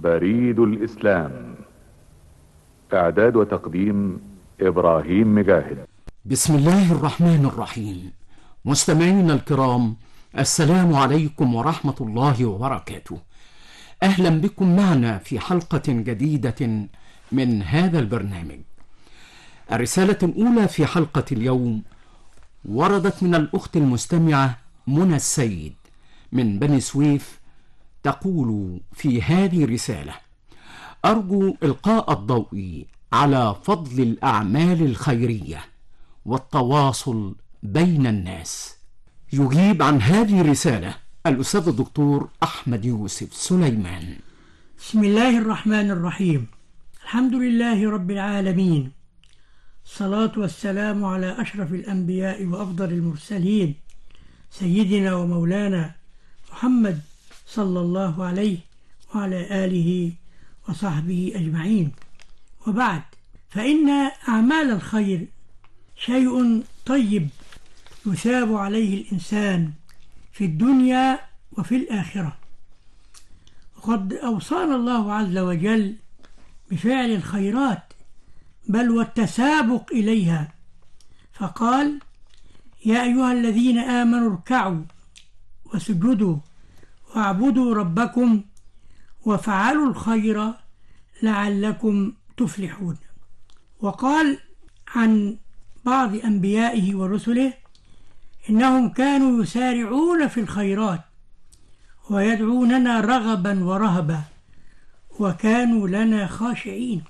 بريد الإسلام. إعداد وتقديم إبراهيم مجاهد. بسم الله الرحمن الرحيم. مستمعينا الكرام، السلام عليكم ورحمة الله وبركاته. أهلا بكم معنا في حلقة جديدة من هذا البرنامج. الرسالة الأولى في حلقة اليوم وردت من الأخت المستمعة منى السيد من بني سويف، تقول في هذه الرسالة: أرجو إلقاء الضوء على فضل الأعمال الخيرية والتواصل بين الناس. يجيب عن هذه الرسالة الأستاذ الدكتور أحمد يوسف سليمان. بسم الله الرحمن الرحيم. الحمد لله رب العالمين، الصلاة والسلام على أشرف الأنبياء وأفضل المرسلين، سيدنا ومولانا محمد صلى الله عليه وعلى آله وصحبه أجمعين. وبعد، فإن أعمال الخير شيء طيب يثاب عليه الإنسان في الدنيا وفي الآخرة. وقد أوصانا الله عز وجل بفعل الخيرات بل والتسابق إليها، فقال: يا أيها الذين آمنوا اركعوا واسجدوا واعبدوا ربكم وافعلوا الخير لعلكم تفلحون. وقال عن بعض أنبيائه ورسله إنهم كانوا يسارعون في الخيرات ويدعوننا رغبا ورهبا وكانوا لنا خاشعين.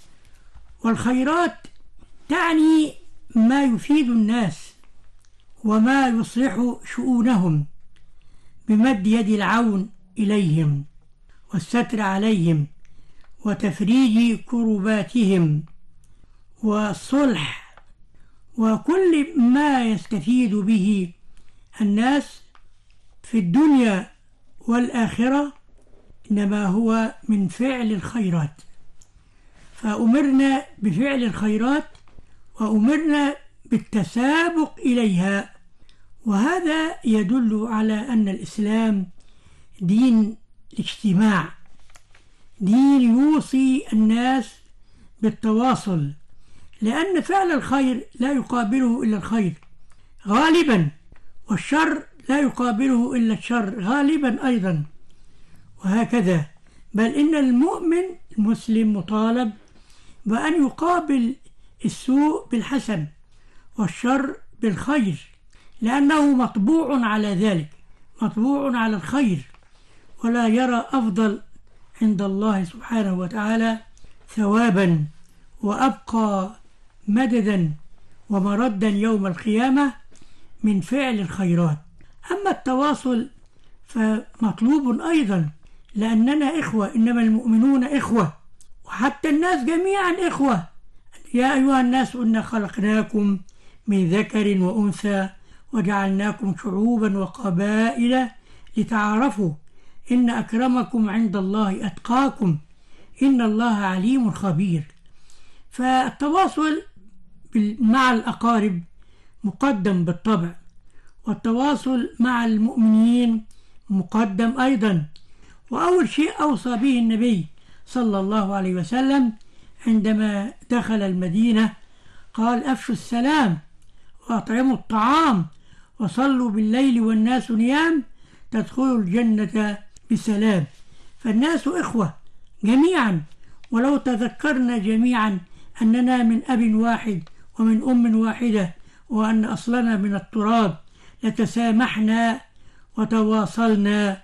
والخيرات تعني ما يفيد الناس وما يصلح شؤونهم بمد يد العون إليهم والستر عليهم وتفريج كرباتهم والصلح وكل ما يستفيد به الناس في الدنيا والآخرة، إنما هو من فعل الخيرات. فأمرنا بفعل الخيرات وأمرنا بالتسابق إليها، وهذا يدل على أن الإسلام دين الاجتماع، دين يوصي الناس بالتواصل، لأن فعل الخير لا يقابله إلا الخير غالبا، والشر لا يقابله إلا الشر غالبا أيضا، وهكذا. بل إن المؤمن المسلم مطالب بأن يقابل السوء بالحسن والشر بالخير، لأنه مطبوع على ذلك، مطبوع على الخير، ولا يرى أفضل عند الله سبحانه وتعالى ثوابا وأبقى مددا ومردا يوم القيامة من فعل الخيرات. أما التواصل فمطلوب أيضا، لأننا إخوة، إنما المؤمنون إخوة، وحتى الناس جميعا إخوة. يا أيها الناس إنا خلقناكم من ذكر وأنثى وجعلناكم شعوبا وقبائل لتعارفوا إن أكرمكم عند الله أتقاكم إن الله عليم خبير. فالتواصل مع الأقارب مقدم بالطبع، والتواصل مع المؤمنين مقدم أيضا. وأول شيء أوصى به النبي صلى الله عليه وسلم عندما دخل المدينة قال: أفشوا السلام وأطعموا الطعام وصلوا بالليل والناس نيام تدخلوا الجنة بسلام. فالناس إخوة جميعا، ولو تذكرنا جميعا أننا من أب واحد ومن أم واحدة وأن أصلنا من التراب لتسامحنا وتواصلنا،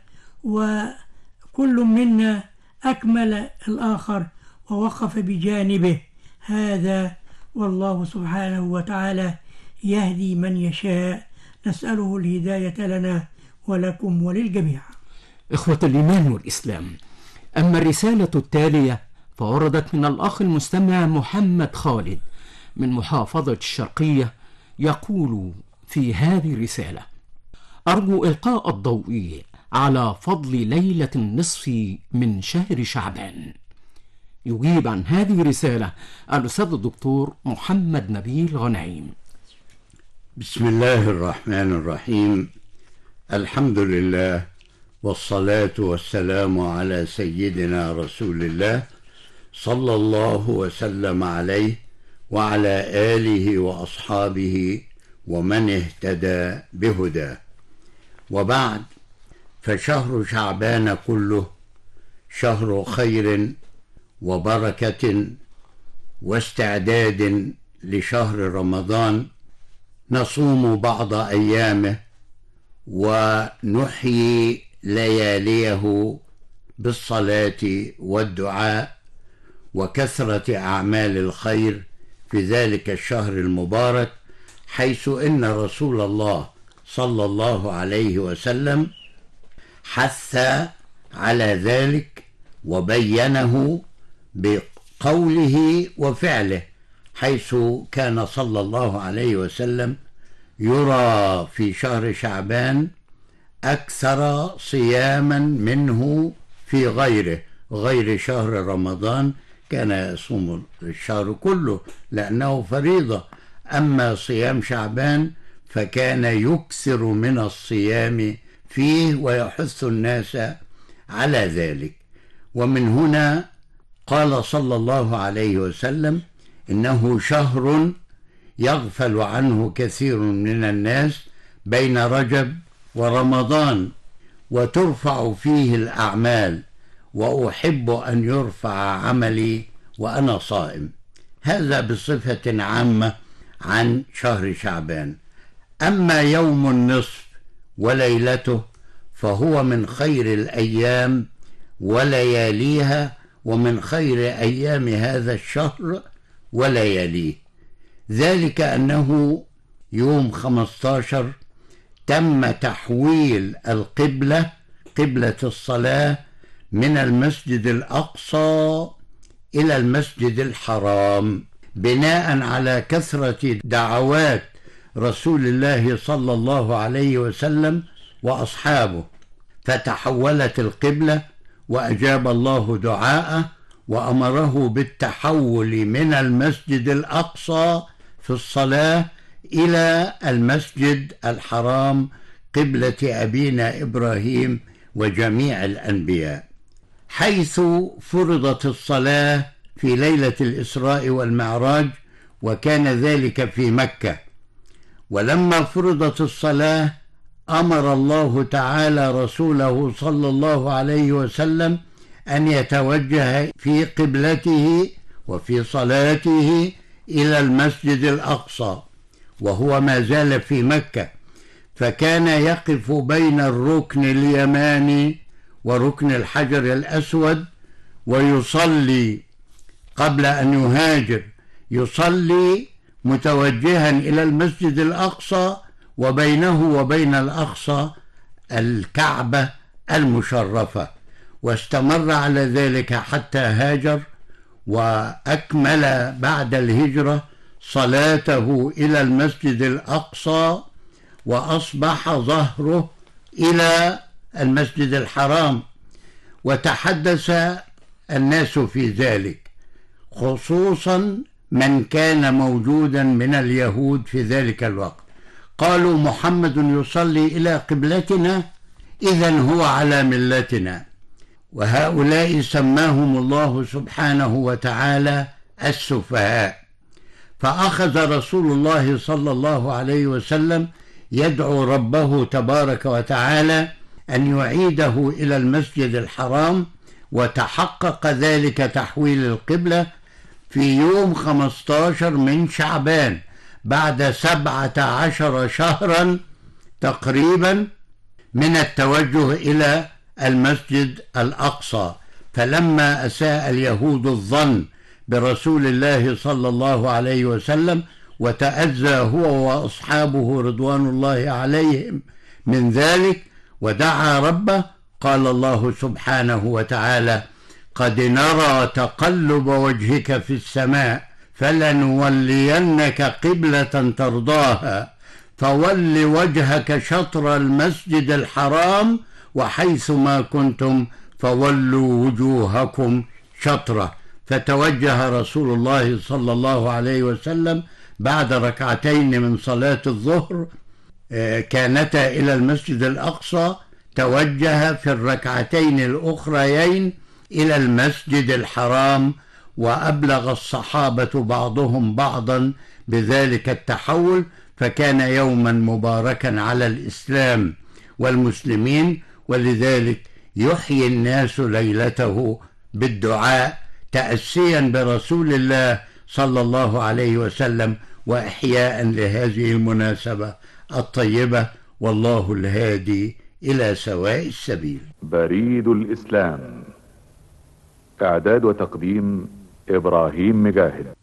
وكل منا أكمل الآخر ووقف بجانبه. هذا والله سبحانه وتعالى يهدي من يشاء، نسأله الهداية لنا ولكم وللجميع. إخوة الإيمان والإسلام، أما الرسالة التالية فوردت من الأخ المستمع محمد خالد من محافظة الشرقية، يقول في هذه الرسالة: أرجو إلقاء الضوء على فضل ليلة النصف من شهر شعبان. يجيب عن هذه الرسالة الأستاذ الدكتور محمد نبيل غنيم. بسم الله الرحمن الرحيم. الحمد لله والصلاة والسلام على سيدنا رسول الله صلى الله وسلم عليه وعلى آله وأصحابه ومن اهتدى بهداه. وبعد، فشهر شعبان كله شهر خير وبركة واستعداد لشهر رمضان، نصوم بعض أيامه ونحيي لياليه بالصلاة والدعاء وكثرة أعمال الخير في ذلك الشهر المبارك، حيث إن رسول الله صلى الله عليه وسلم حث على ذلك وبينه بقوله وفعله، حيث كان صلى الله عليه وسلم يرى في شهر شعبان أكثر صياما منه في غير شهر رمضان. كان يصوم الشهر كله لأنه فريضة، أما صيام شعبان فكان يكثر من الصيام فيه ويحث الناس على ذلك. ومن هنا قال صلى الله عليه وسلم إنه شهر يغفل عنه كثير من الناس بين رجب ورمضان، وترفع فيه الأعمال، وأحب أن يرفع عملي وأنا صائم. هذا بصفة عامة عن شهر شعبان. أما يوم النصف وليلته فهو من خير الأيام ولياليها، ومن خير أيام هذا الشهر ولياليه، ذلك أنه يوم 15 تم تحويل القبلة، قبلة الصلاة، من المسجد الأقصى إلى المسجد الحرام، بناء على كثرة دعوات رسول الله صلى الله عليه وسلم وأصحابه، فتحولت القبلة وأجاب الله دعاءه وأمره بالتحول من المسجد الأقصى في الصلاة إلى المسجد الحرام قبلة أبينا إبراهيم وجميع الأنبياء، حيث فرضت الصلاة في ليلة الإسراء والمعراج، وكان ذلك في مكة. ولما فرضت الصلاة أمر الله تعالى رسوله صلى الله عليه وسلم أن يتوجه في قبلته وفي صلاته إلى المسجد الأقصى، وهو ما زال في مكة، فكان يقف بين الركن اليماني وركن الحجر الأسود ويصلي قبل أن يهاجر، يصلي متوجها إلى المسجد الأقصى، وبينه وبين الأقصى الكعبة المشرفة، واستمر على ذلك حتى هاجر، وأكمل بعد الهجرة صلاته إلى المسجد الأقصى، وأصبح ظهره إلى المسجد الحرام. وتحدث الناس في ذلك، خصوصا من كان موجودا من اليهود في ذلك الوقت، قالوا محمد يصلي إلى قبلتنا، إذن هو على ملتنا. وهؤلاء سماهم الله سبحانه وتعالى السفهاء. فأخذ رسول الله صلى الله عليه وسلم يدعو ربه تبارك وتعالى أن يعيده إلى المسجد الحرام، وتحقق ذلك تحويل القبلة في يوم 15 من شعبان، بعد 17 شهرا تقريبا من التوجه إلى المسجد الأقصى. فلما أساء اليهود الظن برسول الله صلى الله عليه وسلم وتأذى هو وأصحابه رضوان الله عليهم من ذلك ودعا ربه، قال الله سبحانه وتعالى: قد نرى تقلب وجهك في السماء فلنولينك قبلة ترضاها فول وجهك شطر المسجد الحرام وحيث ما كنتم فولوا وجوهكم شطره. فتوجه رسول الله صلى الله عليه وسلم بعد ركعتين من صلاة الظهر كانتا إلى المسجد الأقصى توجه في الركعتين الأخريين إلى المسجد الحرام، وأبلغ الصحابة بعضهم بعضا بذلك التحول، فكان يوما مباركا على الإسلام والمسلمين، ولذلك يحيي الناس ليلته بالدعاء تأسيا برسول الله صلى الله عليه وسلم، وإحياء لهذه المناسبة الطيبة، والله الهادي إلى سواء السبيل. بريد الإسلام، إعداد وتقديم إبراهيم مجاهد.